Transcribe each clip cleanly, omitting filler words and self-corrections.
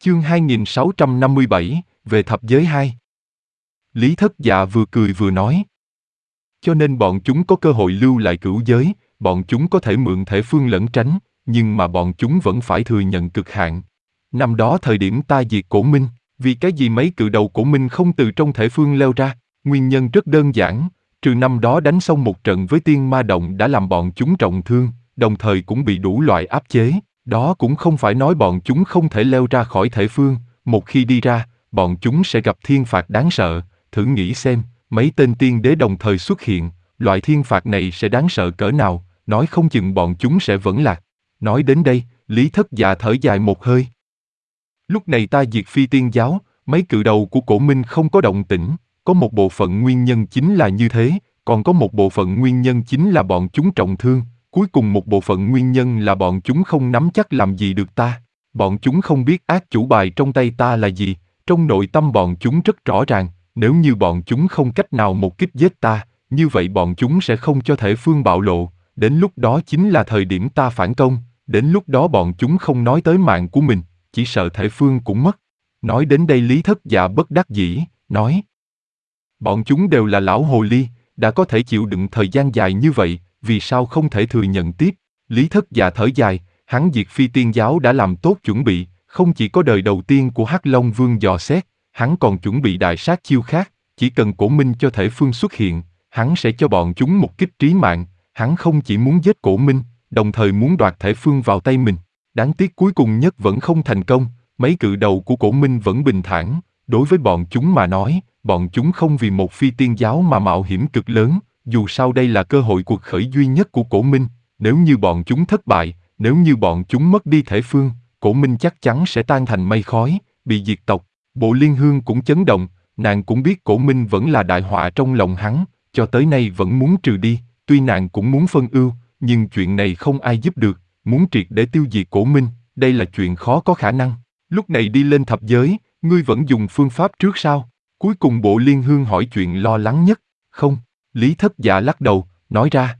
Chương 2657, về thập giới 2. Lý Thất Dạ vừa cười vừa nói. Cho nên bọn chúng có cơ hội lưu lại cửu giới, bọn chúng có thể mượn thể phương lẩn tránh, nhưng mà bọn chúng vẫn phải thừa nhận cực hạn. Năm đó thời điểm ta diệt Cổ Minh, vì cái gì mấy cự đầu Cổ Minh không từ trong thể phương leo ra? Nguyên nhân rất đơn giản, trừ năm đó đánh xong một trận với Tiên Ma Động đã làm bọn chúng trọng thương, đồng thời cũng bị đủ loại áp chế. Đó cũng không phải nói bọn chúng không thể leo ra khỏi thể phương, một khi đi ra, bọn chúng sẽ gặp thiên phạt đáng sợ. Thử nghĩ xem, mấy tên tiên đế đồng thời xuất hiện, loại thiên phạt này sẽ đáng sợ cỡ nào, nói không chừng bọn chúng sẽ vẫn lạc. Nói đến đây, Lý Thất Dạ thở dài một hơi. Lúc này ta diệt Phi Tiên giáo, mấy cự đầu của Cổ Minh không có động tĩnh, có một bộ phận nguyên nhân chính là như thế, còn có một bộ phận nguyên nhân chính là bọn chúng trọng thương, cuối cùng một bộ phận nguyên nhân là bọn chúng không nắm chắc làm gì được ta. Bọn chúng không biết ác chủ bài trong tay ta là gì, trong nội tâm bọn chúng rất rõ ràng, nếu như bọn chúng không cách nào một kích giết ta, như vậy bọn chúng sẽ không cho thể phương bạo lộ, đến lúc đó chính là thời điểm ta phản công, đến lúc đó bọn chúng không nói tới mạng của mình, chỉ sợ thể phương cũng mất. Nói đến đây Lý Thất Dạ bất đắc dĩ, nói. Bọn chúng đều là lão hồ ly, đã có thể chịu đựng thời gian dài như vậy, vì sao không thể thừa nhận tiếp? Lý Thất Dạ thở dài, hắn diệt Phi Tiên giáo đã làm tốt chuẩn bị, không chỉ có đời đầu tiên của Hắc Long Vương dò xét, hắn còn chuẩn bị đại sát chiêu khác, chỉ cần Cổ Minh cho thể phương xuất hiện, hắn sẽ cho bọn chúng một kích trí mạng, hắn không chỉ muốn giết Cổ Minh, đồng thời muốn đoạt thể phương vào tay mình. Đáng tiếc cuối cùng nhất vẫn không thành công, mấy cự đầu của Cổ Minh vẫn bình thản, đối với bọn chúng mà nói, bọn chúng không vì một Phi Tiên giáo mà mạo hiểm cực lớn, dù sao đây là cơ hội cuộc khởi duy nhất của Cổ Minh, nếu như bọn chúng thất bại, nếu như bọn chúng mất đi thể phương, Cổ Minh chắc chắn sẽ tan thành mây khói, bị diệt tộc. Bộ Liên Hương cũng chấn động, nàng cũng biết Cổ Minh vẫn là đại họa trong lòng hắn, cho tới nay vẫn muốn trừ đi, tuy nàng cũng muốn phân ưu, nhưng chuyện này không ai giúp được, muốn triệt để tiêu diệt Cổ Minh, đây là chuyện khó có khả năng. Lúc này đi lên thập giới, ngươi vẫn dùng phương pháp trước sao? Cuối cùng Bộ Liên Hương hỏi chuyện lo lắng nhất. Không, Lý Thất Dạ lắc đầu, nói ra.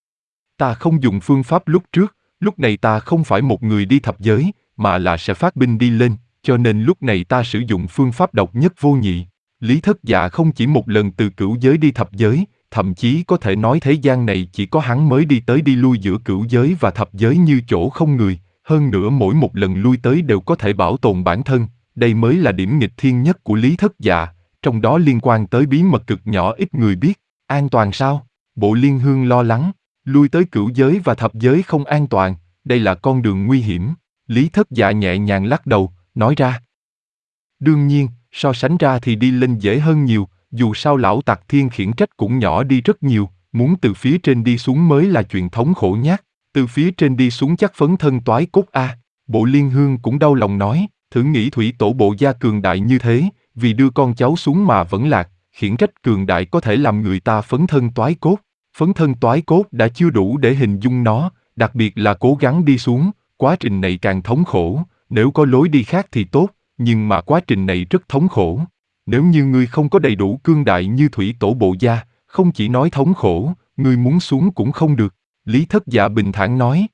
Ta không dùng phương pháp lúc trước, lúc này ta không phải một người đi thập giới, mà là sẽ phát binh đi lên, cho nên lúc này ta sử dụng phương pháp độc nhất vô nhị. Lý Thất Dạ không chỉ một lần từ cửu giới đi thập giới, thậm chí có thể nói thế gian này chỉ có hắn mới đi tới đi lui giữa cửu giới và thập giới như chỗ không người, hơn nữa mỗi một lần lui tới đều có thể bảo tồn bản thân, đây mới là điểm nghịch thiên nhất của Lý Thất Dạ, trong đó liên quan tới bí mật cực nhỏ ít người biết. An toàn sao? Bộ Liên Hương lo lắng, lui tới cửu giới và thập giới không an toàn, đây là con đường nguy hiểm. Lý Thất Dạ nhẹ nhàng lắc đầu, nói ra. Đương nhiên, so sánh ra thì đi lên dễ hơn nhiều, dù sao lão Tặc Thiên khiển trách cũng nhỏ đi rất nhiều, muốn từ phía trên đi xuống mới là chuyện thống khổ nhát, từ phía trên đi xuống chắc phấn thân toái cốt a. Bộ Liên Hương cũng đau lòng nói, thử nghĩ thủy tổ Bộ gia cường đại như thế, vì đưa con cháu xuống mà vẫn lạc, khiển trách cường đại có thể làm người ta phấn thân toái cốt. Phấn thân toái cốt đã chưa đủ để hình dung nó, đặc biệt là cố gắng đi xuống, quá trình này càng thống khổ, nếu có lối đi khác thì tốt, nhưng mà quá trình này rất thống khổ. Nếu như ngươi không có đầy đủ cương đại như thủy tổ Bộ gia, không chỉ nói thống khổ, ngươi muốn xuống cũng không được. Lý Thất Dạ bình thản nói.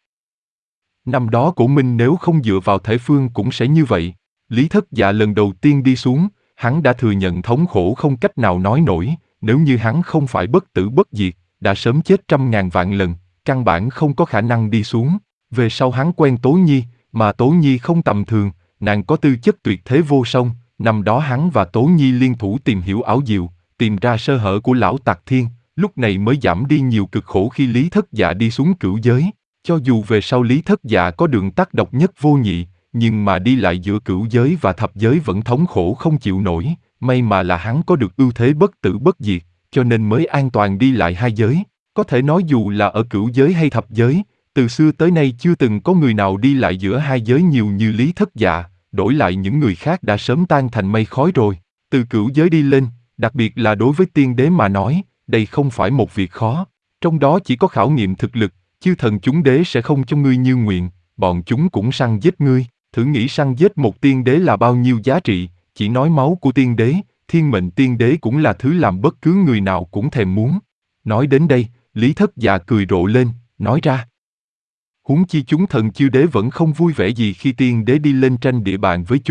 Năm đó Cổ Minh nếu không dựa vào thể phương cũng sẽ như vậy. Lý Thất Dạ lần đầu tiên đi xuống, hắn đã thừa nhận thống khổ không cách nào nói nổi, nếu như hắn không phải bất tử bất diệt, đã sớm chết trăm ngàn vạn lần, căn bản không có khả năng đi xuống. Về sau hắn quen Tố Nhi, mà Tố Nhi không tầm thường, nàng có tư chất tuyệt thế vô song, năm đó hắn và Tố Nhi liên thủ tìm hiểu ảo diệu, tìm ra sơ hở của lão Tặc Thiên, lúc này mới giảm đi nhiều cực khổ khi Lý Thất Dạ đi xuống cửu giới. Cho dù về sau Lý Thất Dạ có đường tắt độc nhất vô nhị, nhưng mà đi lại giữa cửu giới và thập giới vẫn thống khổ không chịu nổi, may mà là hắn có được ưu thế bất tử bất diệt, cho nên mới an toàn đi lại hai giới. Có thể nói dù là ở cửu giới hay thập giới, từ xưa tới nay chưa từng có người nào đi lại giữa hai giới nhiều như Lý Thất Dạ, đổi lại những người khác đã sớm tan thành mây khói rồi. Từ cửu giới đi lên, đặc biệt là đối với tiên đế mà nói, đây không phải một việc khó, trong đó chỉ có khảo nghiệm thực lực, chư thần chúng đế sẽ không cho ngươi như nguyện, bọn chúng cũng săn giết ngươi. Thử nghĩ săn giết một tiên đế là bao nhiêu giá trị, chỉ nói máu của tiên đế, thiên mệnh tiên đế cũng là thứ làm bất cứ người nào cũng thèm muốn. Nói đến đây, Lý Thất Dạ cười rộ lên, nói ra. Huống chi chúng thần chư đế vẫn không vui vẻ gì khi tiên đế đi lên tranh địa bàn với chúng,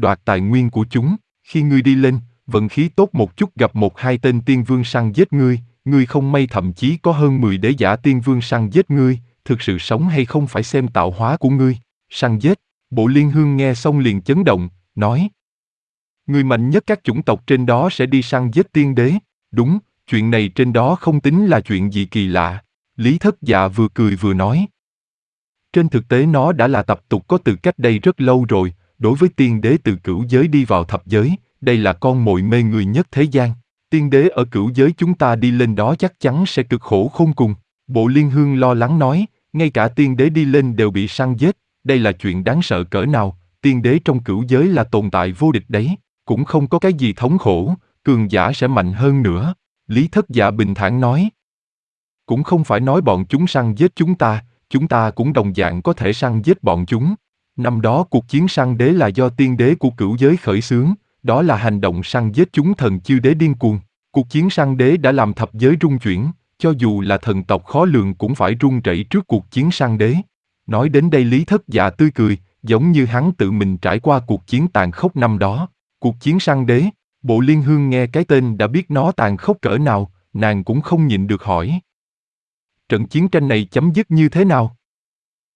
đoạt tài nguyên của chúng. Khi ngươi đi lên, vận khí tốt một chút gặp một hai tên tiên vương săn giết ngươi, ngươi không may thậm chí có hơn 10 đế giả tiên vương săn giết ngươi, thực sự sống hay không phải xem tạo hóa của ngươi. Săn giết, Bộ Liên Hương nghe xong liền chấn động, nói. Người mạnh nhất các chủng tộc trên đó sẽ đi săn giết tiên đế. Đúng, chuyện này trên đó không tính là chuyện gì kỳ lạ. Lý Thất Dạ vừa cười vừa nói. Trên thực tế nó đã là tập tục có từ cách đây rất lâu rồi, đối với tiên đế từ cửu giới đi vào thập giới, đây là con mồi mê người nhất thế gian. Tiên đế ở cửu giới chúng ta đi lên đó chắc chắn sẽ cực khổ khôn cùng. Bộ Liên Hương lo lắng nói, ngay cả tiên đế đi lên đều bị săn giết, đây là chuyện đáng sợ cỡ nào, tiên đế trong cửu giới là tồn tại vô địch đấy, cũng không có cái gì thống khổ, cường giả sẽ mạnh hơn nữa. Lý Thất Dạ bình thản nói. Cũng không phải nói bọn chúng săn giết chúng ta cũng đồng dạng có thể săn giết bọn chúng. Năm đó cuộc chiến săn đế là do tiên đế của cửu giới khởi xướng, đó là hành động săn giết chúng thần chư đế điên cuồng. Cuộc chiến săn đế đã làm thập giới rung chuyển, cho dù là thần tộc khó lường cũng phải run rẩy trước cuộc chiến săn đế. Nói đến đây Lý Thất Dạ tươi cười, giống như hắn tự mình trải qua cuộc chiến tàn khốc năm đó. Cuộc chiến săn đế, Bộ Liên Hương nghe cái tên đã biết nó tàn khốc cỡ nào, nàng cũng không nhịn được hỏi. Trận chiến tranh này chấm dứt như thế nào?